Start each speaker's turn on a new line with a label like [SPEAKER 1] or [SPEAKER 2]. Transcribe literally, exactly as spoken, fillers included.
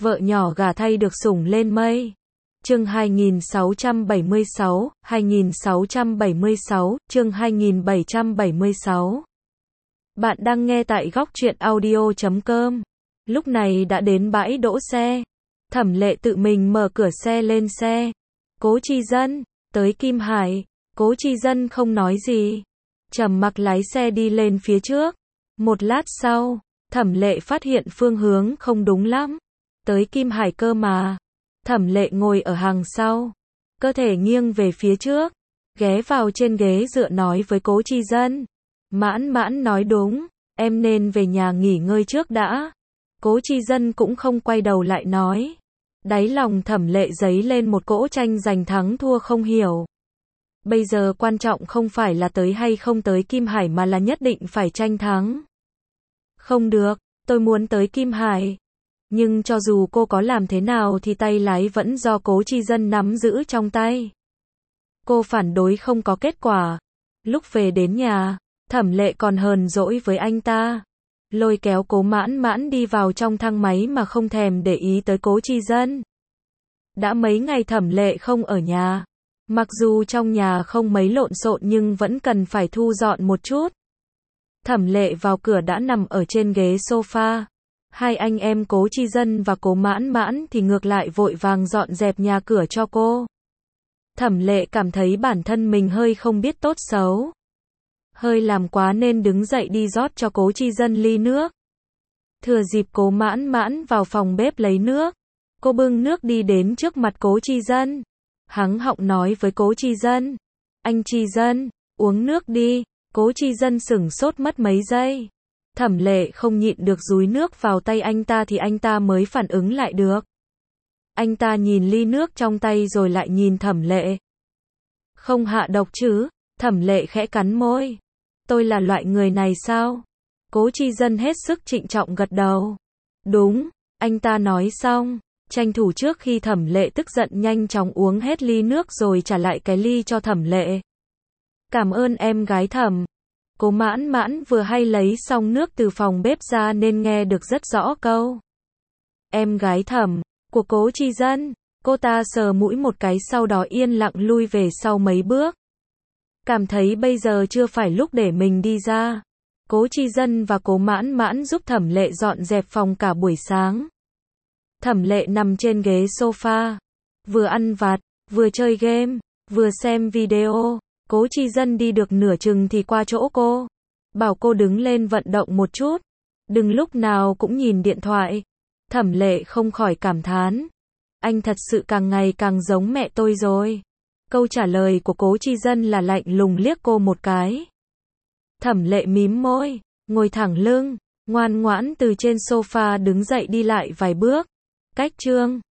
[SPEAKER 1] Vợ nhỏ gả thay được sủng lên mây. Chương hai nghìn sáu trăm bảy mươi sáu, hai nghìn sáu trăm bảy mươi sáu, chương hai nghìn bảy trăm bảy mươi sáu. Bạn đang nghe tại góc truyện audio chấm com. Lúc này đã đến bãi đỗ xe. Thẩm Lệ tự mình mở cửa xe lên xe. Cố Chi Dân, tới Kim Hải. Cố Chi Dân không nói gì. Trầm mặc lái xe đi lên phía trước. Một lát sau, Thẩm Lệ phát hiện phương hướng không đúng lắm. Tới Kim Hải cơ mà. Thẩm Lệ ngồi ở hàng sau. Cơ thể nghiêng về phía trước. Ghé vào trên ghế dựa nói với Cố Chi Dân. Mãn mãn nói đúng. Em nên về nhà nghỉ ngơi trước đã. Cố Chi Dân cũng không quay đầu lại nói. Đáy lòng Thẩm Lệ dấy lên một cỗ tranh giành thắng thua không hiểu. Bây giờ quan trọng không phải là tới hay không tới Kim Hải mà là nhất định phải tranh thắng. Không được, tôi muốn tới Kim Hải. Nhưng cho dù cô có làm thế nào thì tay lái vẫn do Cố Chi Dân nắm giữ trong tay. Cô phản đối không có kết quả. Lúc về đến nhà, Thẩm Lệ còn hờn dỗi với anh ta. Lôi kéo Cố Mãn Mãn đi vào trong thang máy mà không thèm để ý tới Cố Chi Dân. Đã mấy ngày Thẩm Lệ không ở nhà. Mặc dù trong nhà không mấy lộn xộn nhưng vẫn cần phải thu dọn một chút. Thẩm Lệ vào cửa đã nằm ở trên ghế sofa. Hai anh em Cố Chi Dân và Cố Mãn Mãn thì ngược lại vội vàng dọn dẹp nhà cửa cho cô. Thẩm Lệ cảm thấy bản thân mình hơi không biết tốt xấu. Hơi làm quá nên đứng dậy đi rót cho Cố Chi Dân ly nước. Thừa dịp Cố Mãn Mãn vào phòng bếp lấy nước, cô bưng nước đi đến trước mặt Cố Chi Dân. Hắng họng nói với Cố Chi Dân. Anh Chi Dân, uống nước đi. Cố Chi Dân sửng sốt mất mấy giây. Thẩm Lệ không nhịn được dúi nước vào tay anh ta thì anh ta mới phản ứng lại được. Anh ta nhìn ly nước trong tay rồi lại nhìn Thẩm Lệ. Không hạ độc chứ? Thẩm Lệ khẽ cắn môi. Tôi là loại người này sao? Cố Chi Dân hết sức trịnh trọng gật đầu. Đúng, anh ta nói xong, tranh thủ trước khi Thẩm Lệ tức giận nhanh chóng uống hết ly nước rồi trả lại cái ly cho Thẩm Lệ. Cảm ơn em gái Thẩm. Cố Mãn Mãn vừa hay lấy xong nước từ phòng bếp ra nên nghe được rất rõ câu. Em gái Thẩm của Cố Chi Dân. Cô ta sờ mũi một cái sau đó yên lặng lui về sau mấy bước. Cảm thấy bây giờ chưa phải lúc để mình đi ra. Cố Chi Dân và Cố Mãn Mãn giúp Thẩm Lệ dọn dẹp phòng cả buổi sáng. Thẩm Lệ nằm trên ghế sofa. Vừa ăn vặt, vừa chơi game, vừa xem video. Cố Chi Dân đi được nửa chừng thì qua chỗ cô. Bảo cô đứng lên vận động một chút. Đừng lúc nào cũng nhìn điện thoại. Thẩm Lệ không khỏi cảm thán. Anh thật sự càng ngày càng giống mẹ tôi rồi. Câu trả lời của Cố Chi Dân là lạnh lùng liếc cô một cái. Thẩm Lệ mím môi, ngồi thẳng lưng, ngoan ngoãn từ trên sofa đứng dậy đi lại vài bước. Cách chương